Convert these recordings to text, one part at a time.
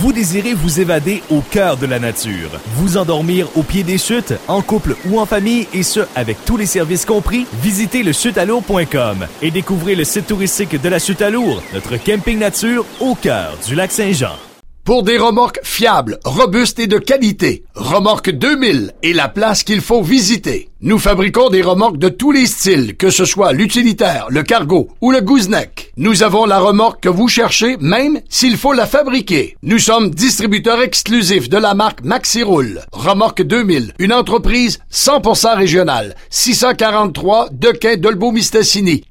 Vous désirez vous évader au cœur de la nature, vous endormir au pied des chutes, en couple ou en famille, et ce, avec tous les services compris? Visitez le chutesalourds.com et découvrez le site touristique de la Chute à Lourds, notre camping nature au cœur du lac Saint-Jean. Pour des remorques fiables, robustes et de qualité, Remorque 2000 est la place qu'il faut visiter. Nous fabriquons des remorques de tous les styles, que ce soit l'utilitaire, le cargo ou le gooseneck. Nous avons la remorque que vous cherchez, même s'il faut la fabriquer. Nous sommes distributeurs exclusifs de la marque Maxiroul. Remorque 2000, une entreprise 100% régionale. 643 Dequin Dolbeau-Mistassini,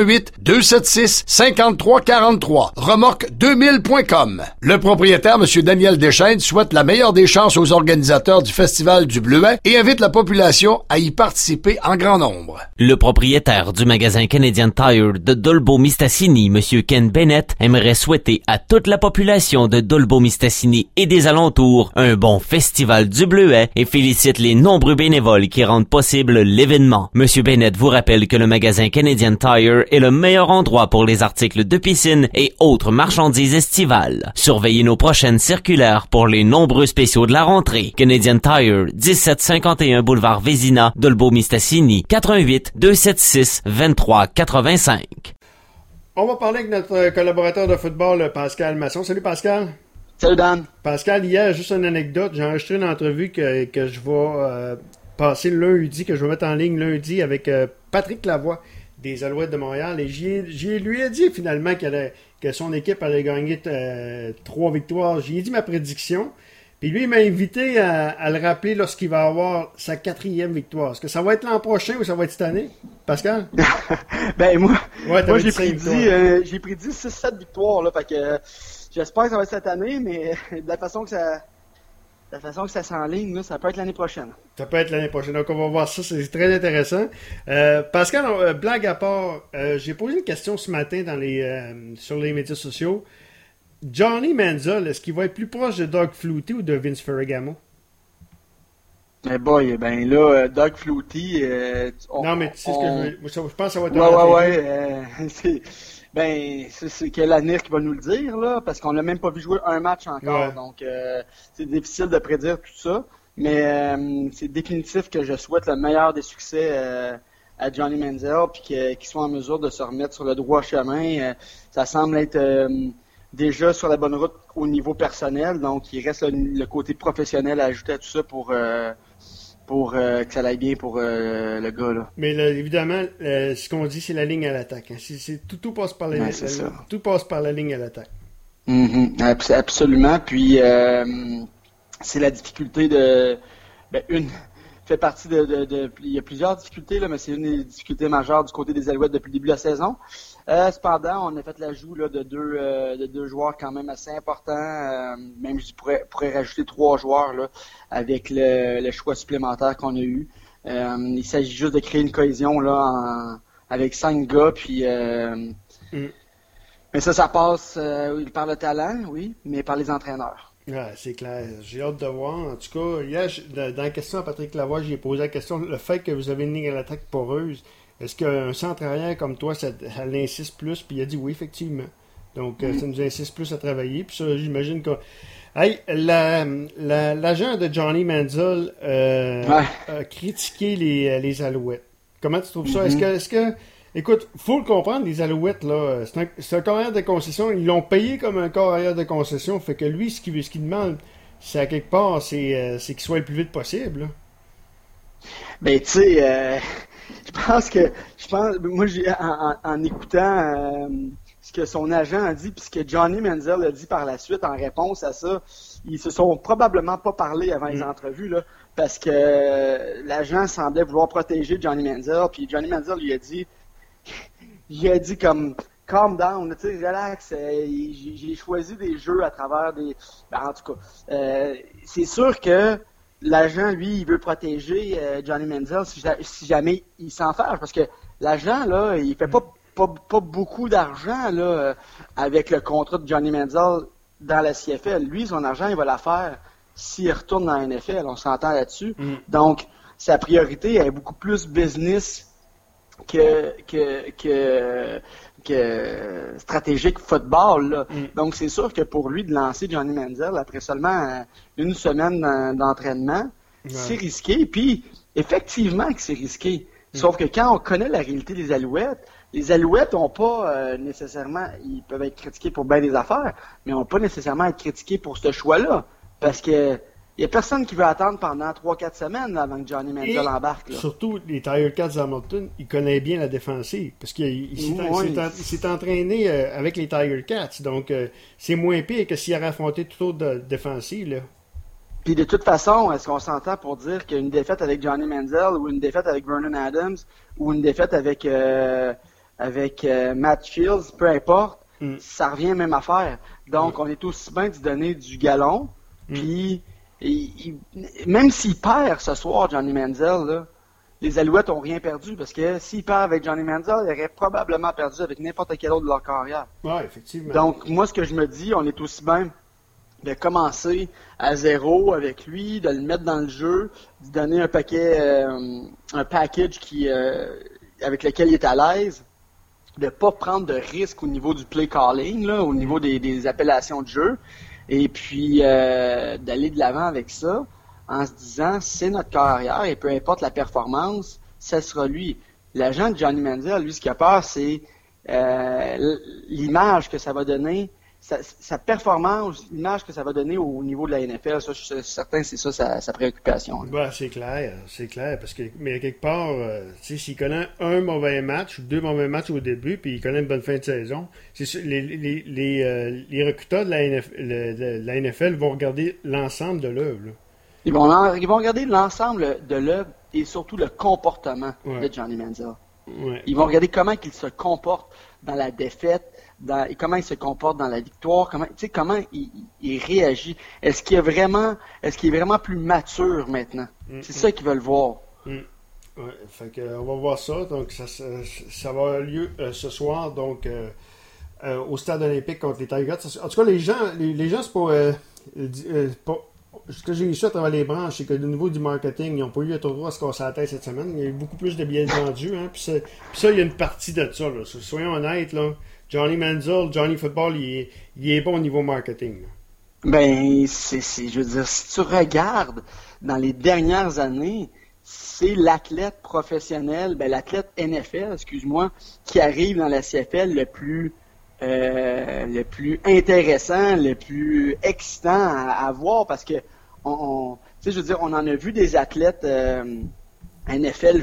418-276-5343. Remorque2000.com. Le propriétaire, M. Daniel Deschênes, souhaite la meilleure des chances aux organisateurs du Festival du Bleuet et invite la population à y participer en grand nombre. Le propriétaire du magasin Canadian Tire de Dolbeau-Mistassini, M. Ken Bennett, aimerait souhaiter à toute la population de Dolbeau-Mistassini et des alentours un bon Festival du Bleuet et félicite les nombreux bénévoles qui rendent possible l'événement. M. Bennett vous rappelle que le magasin Canadian Tire est le meilleur endroit pour les articles de piscine et autres marchandises estivales. Surveillez nos prochaines circulaires pour les nombreux spéciaux de la rentrée. Canadian Tire, 1751 boulevard Vézina, Dolbeau-Mistassini, 88-276-2385. On va parler avec notre collaborateur de football, Pascal Masson. Salut Pascal. Salut Dan. Pascal, hier, juste une anecdote, j'ai enregistré une entrevue que je vais passer lundi, que je vais mettre en ligne lundi avec Patrick Lavoie des Alouettes de Montréal. Et lui ai dit finalement que son équipe allait gagner 3 victoires. J'ai dit ma prédiction. Puis lui, il m'a invité à le rappeler lorsqu'il va avoir sa 4e victoire. Est-ce que ça va être l'an prochain ou ça va être cette année, Pascal? Ben moi j'ai prédit 6-7 victoires là, fait que j'espère que ça va être cette année, mais de la façon que ça s'enligne, là, ça peut être l'année prochaine. Ça peut être l'année prochaine. Donc, on va voir ça. C'est très intéressant. Pascal, blague à part, j'ai posé une question ce matin sur les médias sociaux. Johnny Manziel, est-ce qu'il va être plus proche de Doug Flutie ou de Vince Ferragamo? Mais boy, ben là, Doug Flutie... non, mais tu sais ce que je veux... Je pense que ça va être... c'est que l'avenir qui va nous le dire, là, parce qu'on l'a même pas vu jouer un match encore, donc c'est difficile de prédire tout ça, mais c'est définitif que je souhaite le meilleur des succès à Johnny Manziel, puis qu'il soit en mesure de se remettre sur le droit chemin. Ça semble être déjà sur la bonne route au niveau personnel, donc il reste le côté professionnel à ajouter à tout ça pour que ça aille bien pour le gars là. Mais là, évidemment, ce qu'on dit, c'est la ligne à l'attaque. Hein. Tout passe par la ligne. Tout passe par la ligne à l'attaque. Absolument. Puis c'est la difficulté fait partie il y a plusieurs difficultés là, mais c'est une des difficultés majeures du côté des Alouettes depuis le début de la saison. Cependant, on a fait l'ajout là, de deux joueurs quand même assez importants. Même je pourrais rajouter 3 joueurs là, avec le choix supplémentaire qu'on a eu. Il s'agit juste de créer une cohésion là avec 5 gars. Puis, mais ça passe par le talent, oui, mais par les entraîneurs. Ouais, c'est clair. J'ai hâte de voir. En tout cas, hier, dans la question à Patrick Lavoie, j'ai posé la question, le fait que vous avez une ligne à l'attaque poreuse, est-ce qu'un centre arrière comme toi, ça l'insiste plus? Puis il a dit oui, effectivement. Donc, ça nous insiste plus à travailler. Puis ça, j'imagine que... Hey, l'agent de Johnny Manziel a critiqué les Alouettes. Comment tu trouves ça? Est-ce que... Écoute, faut le comprendre, les Alouettes, là, c'est un carrière de concession. Ils l'ont payé comme un carrière de concession. Fait que lui, ce qu'il demande, c'est à quelque part, c'est qu'il soit le plus vite possible. Là. Ben, tu sais, moi, en écoutant ce que son agent a dit, puis ce que Johnny Manziel a dit par la suite en réponse à ça, ils se sont probablement pas parlé avant les entrevues, là, parce que l'agent semblait vouloir protéger Johnny Manziel, puis Johnny Manziel lui a dit comme calm down, tu sais, relax, j'ai choisi des jeux à travers des... Ben, en tout cas, c'est sûr que l'agent, lui, il veut protéger Johnny Manziel si jamais il s'en fâche, parce que l'agent, là, il fait pas beaucoup d'argent là avec le contrat de Johnny Manziel dans la CFL. Lui, son argent, il va la faire s'il retourne dans la NFL, on s'entend là-dessus. Donc, sa priorité est beaucoup plus business que stratégique football. Là. Donc, c'est sûr que pour lui, de lancer Johnny Manziel après seulement une semaine d'entraînement, c'est risqué. Puis, effectivement que c'est risqué. Sauf que quand on connaît la réalité des Alouettes, les Alouettes n'ont pas nécessairement, ils peuvent être critiqués pour bien des affaires, mais n'ont pas nécessairement à être critiqués pour ce choix-là. Parce que il n'y a personne qui veut attendre pendant 3-4 semaines là, avant que Johnny Manziel embarque. Là. Surtout, les Tiger Cats d'Hamilton, il connaît bien la défensive. Parce qu'il s'est entraîné avec les Tiger Cats. Donc, c'est moins pire que s'il avait affronté toute autre défensive. Là. Puis de toute façon, est-ce qu'on s'entend pour dire qu'une défaite avec Johnny Manziel ou une défaite avec Vernon Adams ou une défaite avec Matt Fields, peu importe, ça revient à la même affaire. Donc, on est aussi bien de donner du galon. Puis... même s'il perd ce soir, Johnny Manziel, là, les Alouettes n'ont rien perdu parce que s'il perd avec Johnny Manziel, il aurait probablement perdu avec n'importe quel autre de leur carrière. Oui, effectivement. Donc, moi, ce que je me dis, on est aussi bien de commencer à zéro avec lui, de le mettre dans le jeu, de donner un package avec lequel il est à l'aise, de ne pas prendre de risques au niveau du play calling, là, au niveau des appellations de jeu. Et puis, d'aller de l'avant avec ça, en se disant, c'est notre carrière, et peu importe la performance, ça sera lui. L'agent de Johnny Manziel, lui, ce qu'il a peur, c'est l'image que ça va donner, sa performance, l'image que ça va donner au niveau de la NFL. Ça, je suis certain que c'est ça sa préoccupation. Ben, c'est clair, parce que, mais quelque part, s'il connaît un mauvais match ou deux mauvais matchs au début, puis il connaît une bonne fin de saison, c'est sûr, les recruteurs de la NFL vont regarder l'ensemble de l'œuvre. Là. Ils vont regarder l'ensemble de l'œuvre et surtout le comportement de Johnny Manziel. Ouais. Ils vont regarder comment il se comporte dans la défaite, comment il se comporte dans la victoire, comment il réagit. Est-ce qu'il est vraiment plus mature maintenant? C'est ça qu'ils veulent voir. Ouais, fait que, on va voir ça. Donc, ça va avoir lieu ce soir, donc au stade olympique contre les Tigers. En tout cas, les gens c'est pas ce que j'ai eu ça à travers les branches, c'est que au niveau du marketing, ils n'ont pas eu trop droit à se casser la tête cette semaine. Il y a eu beaucoup plus de billets vendus. Hein, puis ça, il y a une partie de ça. Là. Soyons honnêtes, là, Johnny Manziel, Johnny Football, il est bon au niveau marketing. Là. Ben, je veux dire, si tu regardes dans les dernières années, c'est l'athlète professionnel, l'athlète NFL, excuse-moi, qui arrive dans la CFL le plus intéressant, le plus excitant à voir parce que on en a vu des athlètes NFL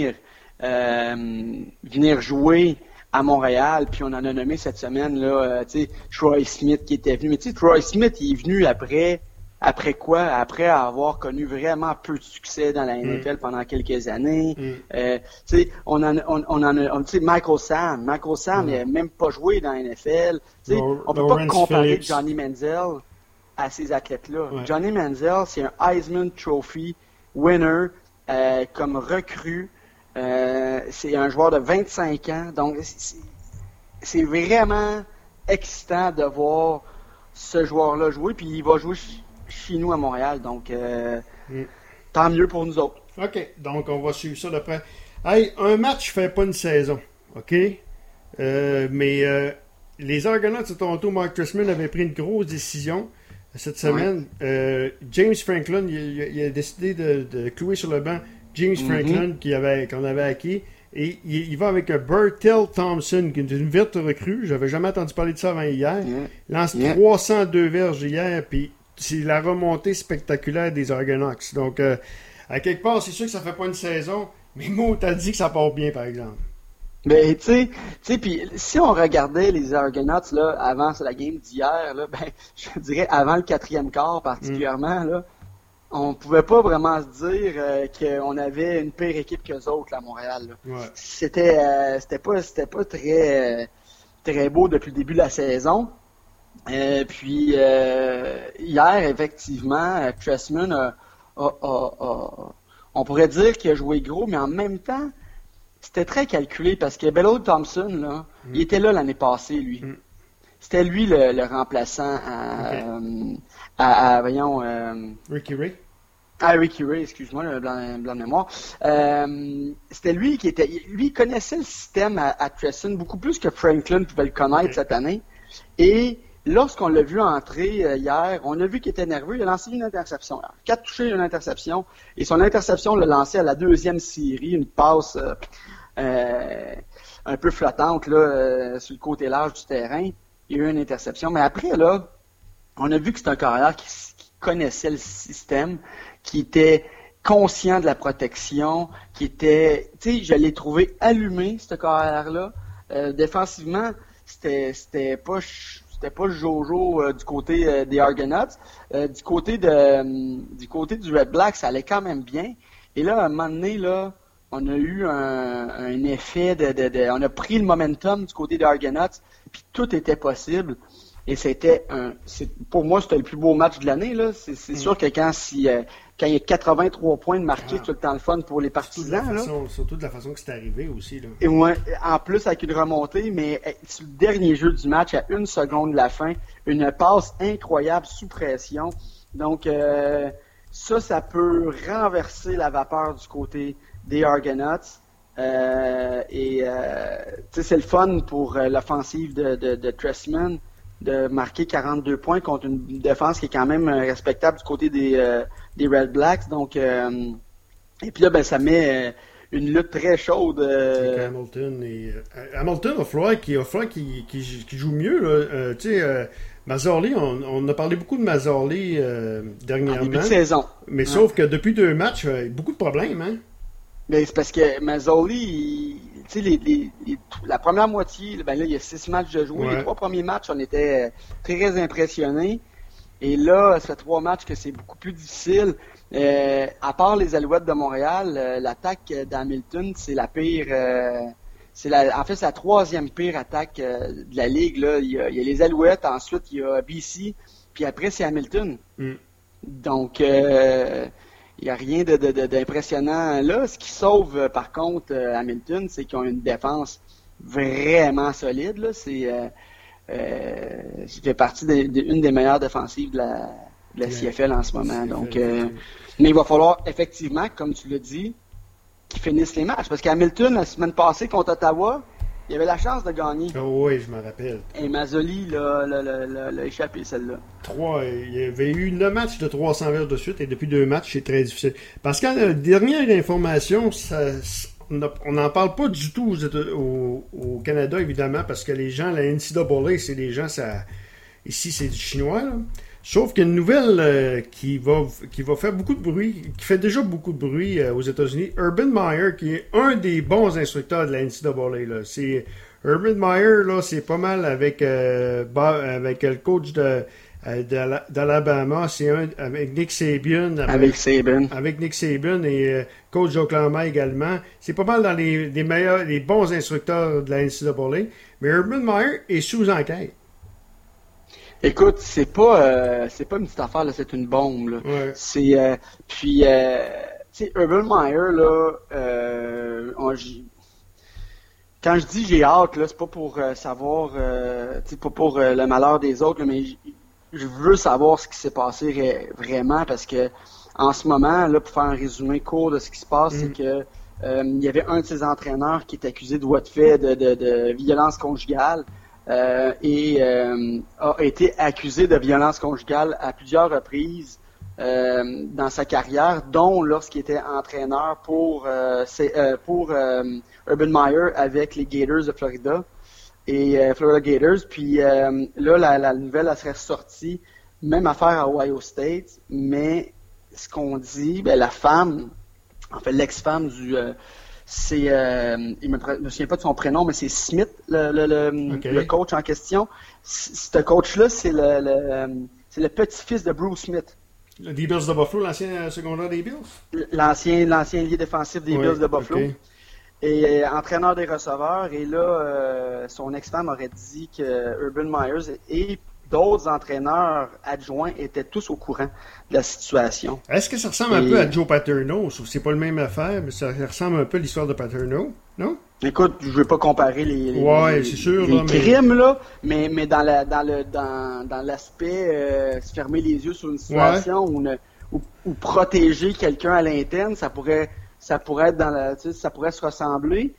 venir jouer à Montréal, puis on en a nommé cette semaine là, Troy Smith qui était venu, mais Troy Smith il est venu après quoi? Après avoir connu vraiment peu de succès dans la NFL pendant quelques années. On a Michael Sam. Michael Sam n'a même pas joué dans la NFL. On peut pas comparer Johnny Manziel à ces athlètes-là. Ouais. Johnny Manziel, c'est un Heisman Trophy winner comme recrue. C'est un joueur de 25 ans. Donc, c'est vraiment excitant de voir ce joueur-là jouer. Puis il va jouer chez nous à Montréal, donc tant mieux pour nous autres. OK, donc on va suivre ça de près. Hey, un match fait pas une saison, OK? Mais les Argonauts de Toronto, Mark Trestman avait pris une grosse décision cette semaine. James Franklin, il a décidé de clouer sur le banc James Franklin qu'on avait acquis. Et il va avec Bertel Thompson, qui est une verte recrue. J'avais jamais entendu parler de ça avant hier. Il lance 302 verges hier, puis c'est la remontée spectaculaire des Argonauts. Donc, à quelque part, c'est sûr que ça fait pas une saison, mais Mo t'a dit que ça part bien, par exemple. Ben, tu sais, puis si on regardait les Argonauts, là, avant la game d'hier, là, je dirais avant le 4e quart particulièrement, là, on pouvait pas vraiment se dire qu'on avait une pire équipe qu'eux autres, là, à Montréal, là. Ouais. C'était pas très, très beau depuis le début de la saison. Puis hier, effectivement, Trestman on pourrait dire qu'il a joué gros, mais en même temps, c'était très calculé parce que Bello Thompson, là, il était là l'année passée, lui. C'était lui le remplaçant à Ricky Ray. Ricky Ray, excuse-moi, le blanc de mémoire. C'était lui lui connaissait le système à Tresson beaucoup plus que Franklin pouvait le connaître cette année. Et lorsqu'on l'a vu entrer hier, on a vu qu'il était nerveux. Il a lancé une interception. 4 touchés, une interception. Et son interception l'a lancé à la deuxième série, une passe un peu flottante là, sur le côté large du terrain. Il y a eu une interception. Mais après, là, on a vu que c'est un carrière qui connaissait le système, qui était conscient de la protection, qui était... Tu sais, je l'ai trouvé allumé, ce carrière-là. Défensivement, c'était pas le Jojo du côté des Argonauts. Du côté du Red Black, ça allait quand même bien. Et là, à un moment donné, là, on a eu un effet on a pris le momentum du côté des Argonauts, puis tout était possible. Et pour moi, c'était le plus beau match de l'année, là. C'est sûr que quand il y a 83 points de marqués, c'est tout le temps le fun pour les partisans, surtout de la façon que c'est arrivé aussi, là. Et ouais, en plus, avec une remontée, mais sur le dernier jeu du match, à 1 seconde de la fin, une passe incroyable sous pression. Donc, ça peut renverser la vapeur du côté des Argonauts. C'est le fun pour l'offensive de Trestman de marquer 42 points contre une défense qui est quand même respectable du côté des Red Blacks. Donc, et puis là, ça met une lutte très chaude. Hamilton, il va falloir qu'il joue mieux. Là. Mazzarli, on a parlé beaucoup de Mazzarli dernièrement. En début de saison. Mais sauf que depuis 2 matchs, beaucoup de problèmes, hein? Mais c'est parce que Mazzarli, la première moitié, là, il y a 6 matchs de jouer. Ouais. Les 3 premiers matchs, on était très impressionnés. Et là, ça fait 3 matchs que c'est beaucoup plus difficile. À part les Alouettes de Montréal, l'attaque d'Hamilton, c'est la pire. C'est la 3e pire attaque de la Ligue. Là. Il y a les Alouettes, ensuite il y a BC, puis après c'est Hamilton. Donc, il n'y a rien d'impressionnant là. Ce qui sauve, par contre, Hamilton, c'est qu'ils ont une défense vraiment solide. Là. Ça fait partie d'une des meilleures défensives de la CFL en ce moment. Donc, mais il va falloir, effectivement, comme tu l'as dit, qu'ils finissent les matchs. Parce qu'Hamilton, la semaine passée, contre Ottawa, il avait la chance de gagner. Oh oui, je me rappelle. Et Mazzoli l'a échappé, celle-là. Il y avait eu 9 matchs de 300 verges de suite, et depuis 2 matchs, c'est très difficile. Parce que la dernière information, on n'en parle pas du tout au Canada, évidemment, parce que les gens, la NCAA, c'est des gens, ici, c'est du chinois, là. Sauf qu'il y a une nouvelle qui va faire beaucoup de bruit, qui fait déjà beaucoup de bruit aux États-Unis. Urban Meyer, qui est un des bons instructeurs de la NCAA. Là. Urban Meyer, là, c'est pas mal avec le coach d'Alabama, c'est avec Nick Saban. Avec Nick Saban et coach d'Oklahoma également. C'est pas mal dans les bons instructeurs de la NCAA. Mais Urban Meyer est sous enquête. Écoute, c'est pas une petite affaire, là, c'est une bombe, là. Ouais. Tu sais, Urban Meyer, là, quand je dis j'ai hâte, là, c'est pas pour savoir, pas pour le malheur des autres, là, mais je veux savoir ce qui s'est passé vraiment, parce que en ce moment, là, pour faire un résumé court de ce qui se passe, c'est que il y avait un de ses entraîneurs qui est accusé de voies de fait de violence conjugale. Et a été accusé de violence conjugale à plusieurs reprises dans sa carrière, dont lorsqu'il était entraîneur pour Urban Meyer avec les Gators de Florida et Florida Gators. Puis là, la nouvelle elle serait sortie, même affaire à Ohio State, mais ce qu'on dit, la femme, en fait l'ex-femme du je me souviens pas de son prénom, mais c'est Smith, le coach en question. Ce coach-là, c'est le petit-fils de Bruce Smith. Des Bills de Buffalo, l'ancien secondaire des Bills? L'ancien lié défensif des Bills de Buffalo. Okay. Et entraîneur des receveurs. Et là, son ex-femme aurait dit que Urban Meyer et d'autres entraîneurs adjoints étaient tous au courant de la situation. Est-ce que ça ressemble un peu à Joe Paterno? C'est pas le même affaire, mais ça ressemble un peu à l'histoire de Paterno, non? Écoute, je veux pas comparer les crimes, là, mais dans l'aspect se fermer les yeux sur une situation où ou protéger quelqu'un à l'interne, ça pourrait être ça pourrait se ressembler.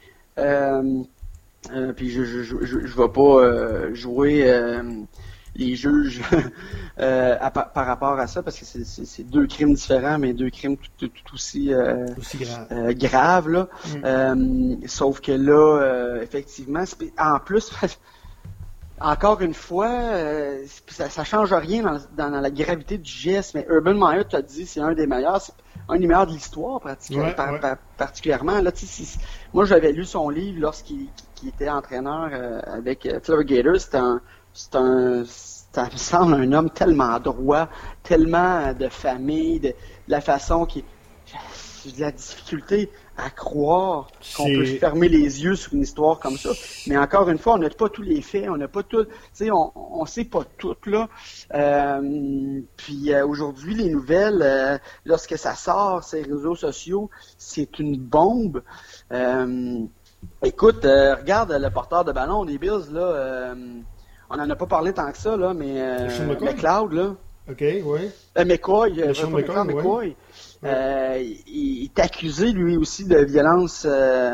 Puis je vais pas jouer les juges par rapport à ça, parce que c'est deux crimes différents, mais deux crimes tout aussi graves, là. Sauf que là, effectivement, en plus, encore une fois, ça change rien dans la gravité du geste, mais Urban Meyer, tu as dit, c'est un des meilleurs de l'histoire, particulièrement. Là, moi, j'avais lu son livre lorsqu'il était entraîneur avec Florida Gators. Ça me semble un homme tellement droit, tellement de famille, de la façon qui... J'ai de la difficulté à croire qu'on peut fermer les yeux sur une histoire comme ça. Mais encore une fois, on n'a pas tous les faits, on n'a pas tout... Tu sais, on sait pas tout, là. Puis aujourd'hui, les nouvelles, lorsque ça sort, ces réseaux sociaux, c'est une bombe. Écoute, regarde le porteur de ballon des Bills, là... on n'en a pas parlé tant que ça, là, mais McLeod, là. OK, oui. McCoy, McCoy. Il est accusé, lui aussi, de violence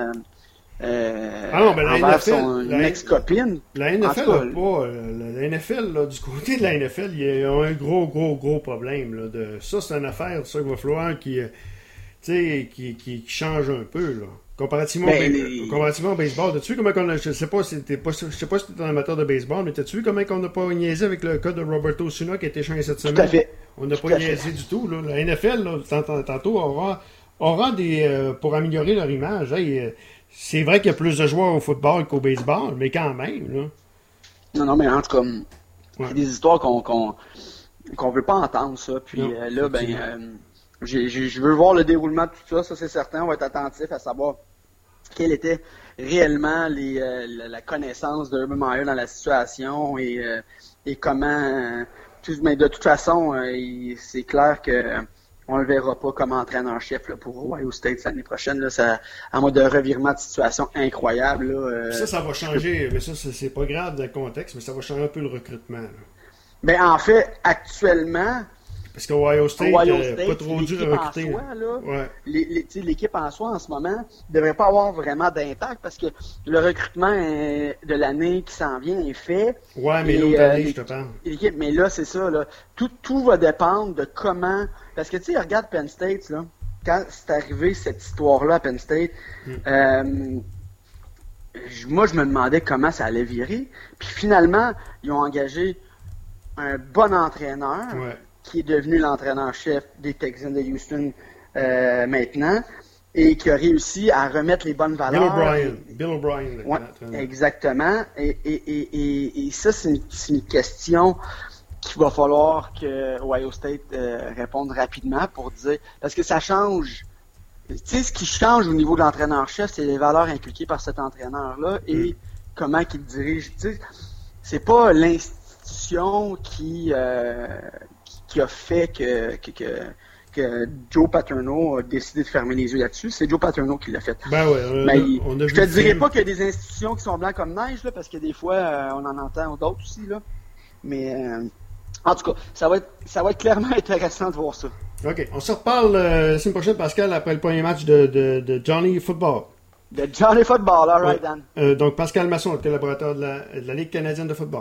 envers son ex-copine. La NFL la NFL, là, du côté de la NFL, il y a un gros problème. Là, ça, c'est une affaire, ça, il va falloir qui change un peu, là. Comparativement au baseball, t'as-tu vu comment je sais pas si t'es un amateur de baseball, mais t'as-tu vu comment on n'a pas niaisé avec le cas de Roberto Osuna qui a été échangé cette semaine? Tout à fait. On n'a pas niaisé du tout, là. La NFL, là, tantôt, aura des pour améliorer leur image. Hey, c'est vrai qu'il y a plus de joueurs au football qu'au baseball, mais quand même, là. Non, mais en tout cas, c'est des histoires qu'on veut pas entendre, ça. Puis là, je veux voir le déroulement de tout ça, ça c'est certain. On va être attentif à savoir quelle était réellement la connaissance de Urban Meyer dans la situation et comment... mais de toute façon, c'est clair que on le verra pas comme entraîneur-chef là, pour Ohio State l'année prochaine. Là, ça, en mode de revirement de situation incroyable. Là, ça va changer, mais ça, c'est pas grave dans le contexte, mais ça va changer un peu le recrutement. Là. Ben, en fait, actuellement... Parce qu'Ohio State, pas trop dur à recruter. L'équipe en soi, en ce moment, ne devrait pas avoir vraiment d'impact parce que le recrutement de l'année qui s'en vient est fait. Ouais, mais l'autre année, je te parle. Mais là, c'est ça. Là. Tout va dépendre de comment... Parce que, tu sais, regarde Penn State, là, quand c'est arrivé cette histoire-là à Penn State, moi, je me demandais comment ça allait virer. Puis finalement, ils ont engagé un bon entraîneur. Ouais. Qui est devenu l'entraîneur-chef des Texans de Houston maintenant, et qui a réussi à remettre les bonnes valeurs. Bill O'Brien. Exactement. Et ça, c'est une question qu'il va falloir que Ohio State réponde rapidement pour dire... Parce que ça change. Tu sais, ce qui change au niveau de l'entraîneur-chef, c'est les valeurs inculquées par cet entraîneur-là et comment il dirige. Tu sais, c'est pas l'institution qui a fait que Joe Paterno a décidé de fermer les yeux là-dessus. C'est Joe Paterno qui l'a fait. Ben ouais, je te dirais pas qu'il y a des institutions qui sont blancs comme neige, là, parce que des fois, on en entend d'autres aussi. Là. Mais en tout cas, ça va être clairement intéressant de voir ça. OK. On se reparle la semaine prochaine, Pascal, après le premier match de Johnny Football. De Johnny Football, all right, Dan. Donc, Pascal Masson, le collaborateur de la Ligue canadienne de football.